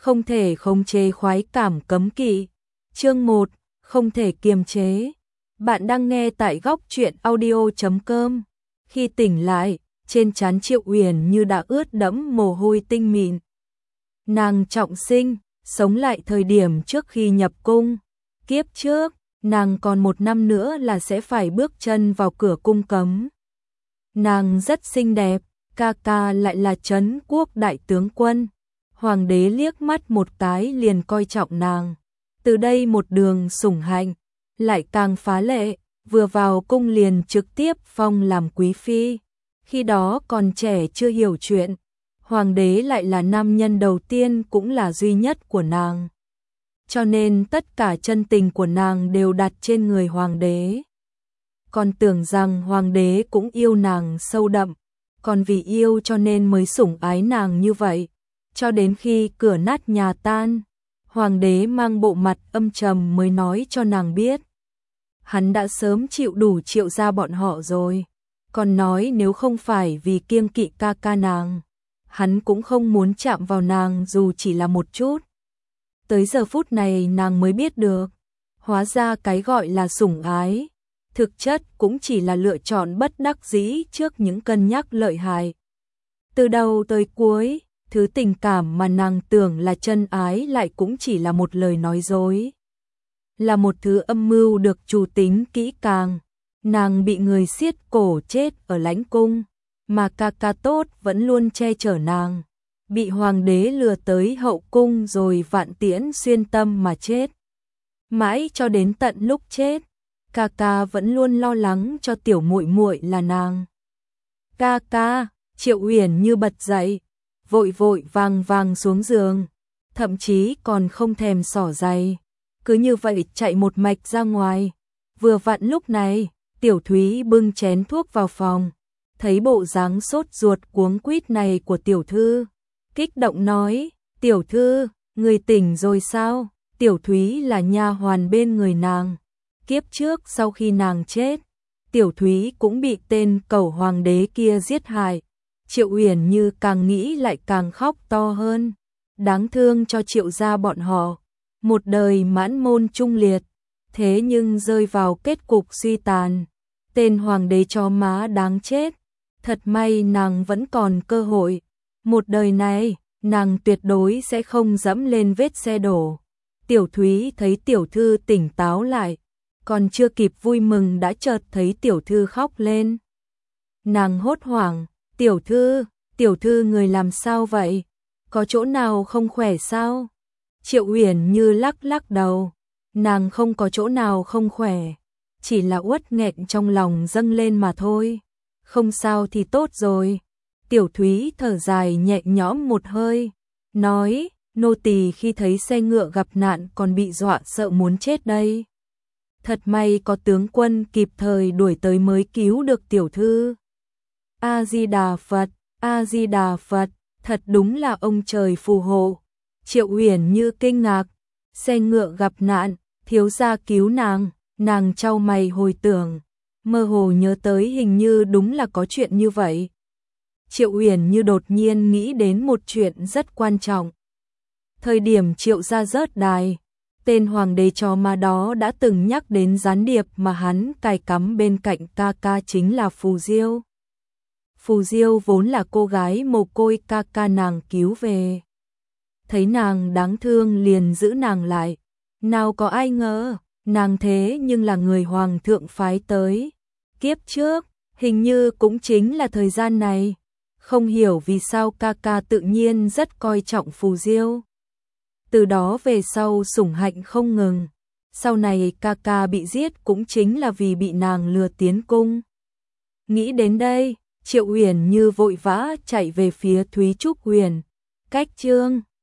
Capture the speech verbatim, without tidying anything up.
không thể khống chế khoái cảm cấm kỵ. Chương một, không thể kiềm chế. Bạn đang nghe tại góc truyện audio chấm com. Khi tỉnh lại, trên trán Triệu Uyển Như đã ướt đẫm mồ hôi tinh mịn. Nàng trọng sinh, sống lại thời điểm trước khi nhập cung. Kiếp trước, nàng còn một năm nữa là sẽ phải bước chân vào cửa cung cấm. Nàng rất xinh đẹp, ca ca lại là Trấn Quốc đại tướng quân. Hoàng đế liếc mắt một cái liền coi trọng nàng. Từ đây một đường sủng hạnh, lại càng phá lệ, vừa vào cung liền trực tiếp phong làm quý phi. Khi đó còn trẻ chưa hiểu chuyện, hoàng đế lại là nam nhân đầu tiên cũng là duy nhất của nàng. Cho nên tất cả chân tình của nàng đều đặt trên người hoàng đế. Còn tưởng rằng hoàng đế cũng yêu nàng sâu đậm, còn vì yêu cho nên mới sủng ái nàng như vậy. Cho đến khi cửa nát nhà tan, hoàng đế mang bộ mặt âm trầm mới nói cho nàng biết. Hắn đã sớm chịu đủ Triệu gia bọn họ rồi, còn nói nếu không phải vì kiêng kỵ ca ca nàng, hắn cũng không muốn chạm vào nàng dù chỉ là một chút. Tới giờ phút này nàng mới biết được, hóa ra cái gọi là sủng ái, thực chất cũng chỉ là lựa chọn bất đắc dĩ trước những cân nhắc lợi hại. Từ đầu tới cuối, thứ tình cảm mà nàng tưởng là chân ái lại cũng chỉ là một lời nói dối. Là một thứ âm mưu được chủ tính kỹ càng. Nàng bị người siết cổ chết ở lãnh cung, mà ca ca tốt vẫn luôn che chở nàng. Bị hoàng đế lừa tới hậu cung rồi vạn tiễn xuyên tâm mà chết. Mãi cho đến tận lúc chết, ca ca vẫn luôn lo lắng cho tiểu muội muội là nàng. Ca ca, Triệu Uyển Như bật dậy, vội vội vàng vàng xuống giường, thậm chí còn không thèm xỏ giày, cứ như vậy chạy một mạch ra ngoài. Vừa vặn lúc này, Tiểu Thúy bưng chén thuốc vào phòng, thấy bộ dáng sốt ruột cuống quýt này của tiểu thư, kích động nói: "Tiểu thư, người tỉnh rồi sao?" Tiểu Thúy là nha hoàn bên người nàng. Kiếp trước sau khi nàng chết, Tiểu Thúy cũng bị tên cẩu hoàng đế kia giết hại. Triệu Uyển Như càng nghĩ lại càng khóc to hơn. Đáng thương cho Triệu gia bọn họ, một đời mãn môn trung liệt, thế nhưng rơi vào kết cục suy tàn. Tên hoàng đế chó má đáng chết. Thật may nàng vẫn còn cơ hội. Một đời này, nàng tuyệt đối sẽ không dẫm lên vết xe đổ. Tiểu Thúy thấy tiểu thư tỉnh táo lại, còn chưa kịp vui mừng đã chợt thấy tiểu thư khóc lên. Nàng hốt hoảng: "Tiểu thư, tiểu thư người làm sao vậy? Có chỗ nào không khỏe sao?" Triệu Uyển Như lắc lắc đầu, nàng không có chỗ nào không khỏe, chỉ là uất nghẹn trong lòng dâng lên mà thôi. Không sao thì tốt rồi. Tiểu Thúy thở dài nhẹ nhõm một hơi, nói: "Nô tỳ khi thấy xe ngựa gặp nạn còn bị dọa sợ muốn chết đây. Thật may có tướng quân kịp thời đuổi tới mới cứu được tiểu thư." A Di Đà Phật, A Di Đà Phật, thật đúng là ông trời phù hộ. Triệu Uyển Như kinh ngạc, xe ngựa gặp nạn, thiếu gia cứu nàng. Nàng chau mày hồi tưởng, mơ hồ nhớ tới hình như đúng là có chuyện như vậy. Triệu Uyển Như đột nhiên nghĩ đến một chuyện rất quan trọng. Thời điểm Triệu gia rớt đài, tên hoàng đế chó má đó đã từng nhắc đến gián điệp mà hắn cài cắm bên cạnh ca ca chính là Phù Diêu. Phù Diêu vốn là cô gái mồ côi ca ca nàng cứu về. Thấy nàng đáng thương liền giữ nàng lại. Nào có ai ngờ, nàng thế nhưng là người hoàng thượng phái tới. Kiếp trước, hình như cũng chính là thời gian này. Không hiểu vì sao ca ca tự nhiên rất coi trọng Phù Diêu. Từ đó về sau sủng hạnh không ngừng. Sau này ca ca bị giết cũng chính là vì bị nàng lừa tiến cung. Nghĩ đến đây, Triệu Uyển Như vội vã chạy về phía Thúy Trúc Huyền. Cách chương